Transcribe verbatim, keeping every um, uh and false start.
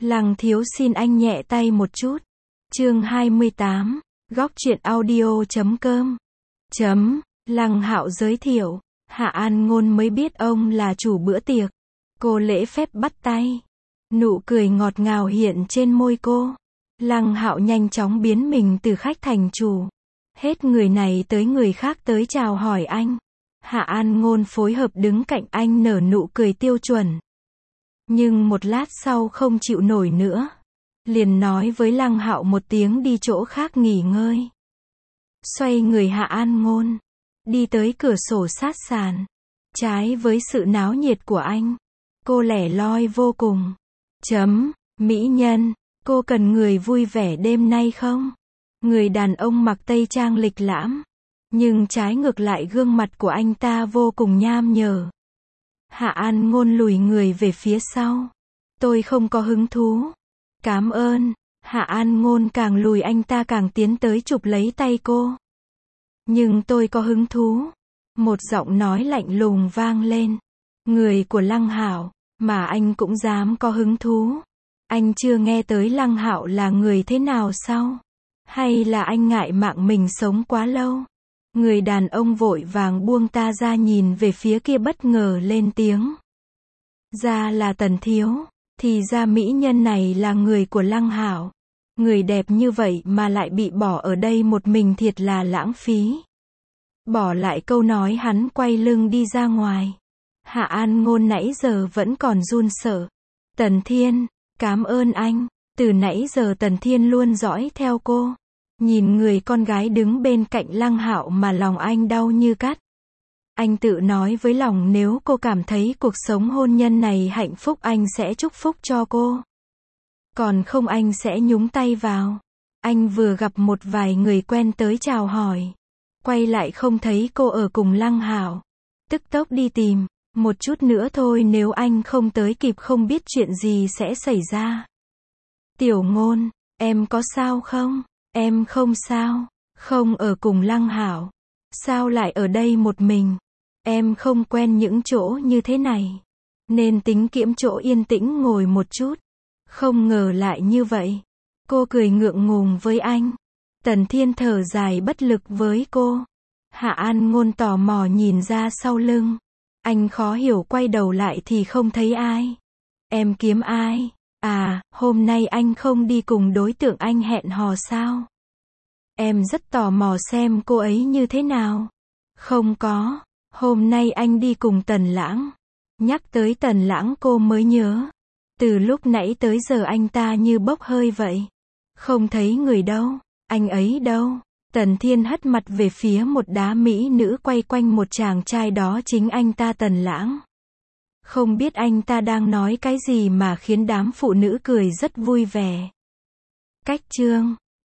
Lăng thiếu xin anh nhẹ tay một chút. Chương hai mươi tám, góc truyện audio chấm com. Chấm, Lăng Hạo giới thiệu, Hạ An Ngôn mới biết ông là chủ bữa tiệc. Cô lễ phép bắt tay. Nụ cười ngọt ngào hiện trên môi cô. Lăng Hạo nhanh chóng biến mình từ khách thành chủ. Hết người này tới người khác tới chào hỏi anh. Hạ An Ngôn phối hợp đứng cạnh anh nở nụ cười tiêu chuẩn. Nhưng một lát sau không chịu nổi nữa. Liền nói với Lăng Hạo một tiếng đi chỗ khác nghỉ ngơi. Xoay người Hạ An Ngôn. Đi tới cửa sổ sát sàn. Trái với sự náo nhiệt của anh. Cô lẻ loi vô cùng. Chấm, mỹ nhân, cô cần người vui vẻ đêm nay không? Người đàn ông mặc tây trang lịch lãm. Nhưng trái ngược lại gương mặt của anh ta vô cùng nham nhở. Hạ An Ngôn lùi người về phía sau. Tôi không có hứng thú. Cảm ơn. Hạ An Ngôn càng lùi anh ta càng tiến tới chụp lấy tay cô. Nhưng tôi có hứng thú. Một giọng nói lạnh lùng vang lên. Người của Lăng Hạo, mà anh cũng dám có hứng thú. Anh chưa nghe tới Lăng Hạo là người thế nào sao? Hay là anh ngại mạng mình sống quá lâu? Người đàn ông vội vàng buông ta ra nhìn về phía kia bất ngờ lên tiếng. Ra là Tần thiếu, thì ra mỹ nhân này là người của Lăng Hạo. Người đẹp như vậy mà lại bị bỏ ở đây một mình thiệt là lãng phí. Bỏ lại câu nói hắn quay lưng đi ra ngoài. Hạ An Ngôn nãy giờ vẫn còn run sợ. Tần Thiên, cảm ơn anh. Từ nãy giờ Tần Thiên luôn dõi theo cô. Nhìn người con gái đứng bên cạnh Lăng Hạo mà lòng anh đau như cắt. Anh tự nói với lòng nếu cô cảm thấy cuộc sống hôn nhân này hạnh phúc anh sẽ chúc phúc cho cô. Còn không anh sẽ nhúng tay vào. Anh vừa gặp một vài người quen tới chào hỏi. Quay lại không thấy cô ở cùng Lăng Hạo. Tức tốc đi tìm. Một chút nữa thôi nếu anh không tới kịp không biết chuyện gì sẽ xảy ra. Tiểu Ngôn, em có sao không? Em không sao. Không ở cùng Lăng Hạo. Sao lại ở đây một mình? Em không quen những chỗ như thế này. Nên tính kiếm chỗ yên tĩnh ngồi một chút. Không ngờ lại như vậy. Cô cười ngượng ngùng với anh. Tần Thiên thở dài bất lực với cô. Hạ An Ngôn tò mò nhìn ra sau lưng. Anh khó hiểu quay đầu lại thì không thấy ai. Em kiếm ai? À, hôm nay anh không đi cùng đối tượng anh hẹn hò sao? Em rất tò mò xem cô ấy như thế nào. Không có, hôm nay anh đi cùng Tần Lãng. Nhắc tới Tần Lãng cô mới nhớ. Từ lúc nãy tới giờ anh ta như bốc hơi vậy. Không thấy người đâu, anh ấy đâu? Tần Thiên hất mặt về phía một đá mỹ nữ quay quanh một chàng trai đó chính anh ta Tần Lãng. Không biết anh ta đang nói cái gì mà khiến đám phụ nữ cười rất vui vẻ. Cách chương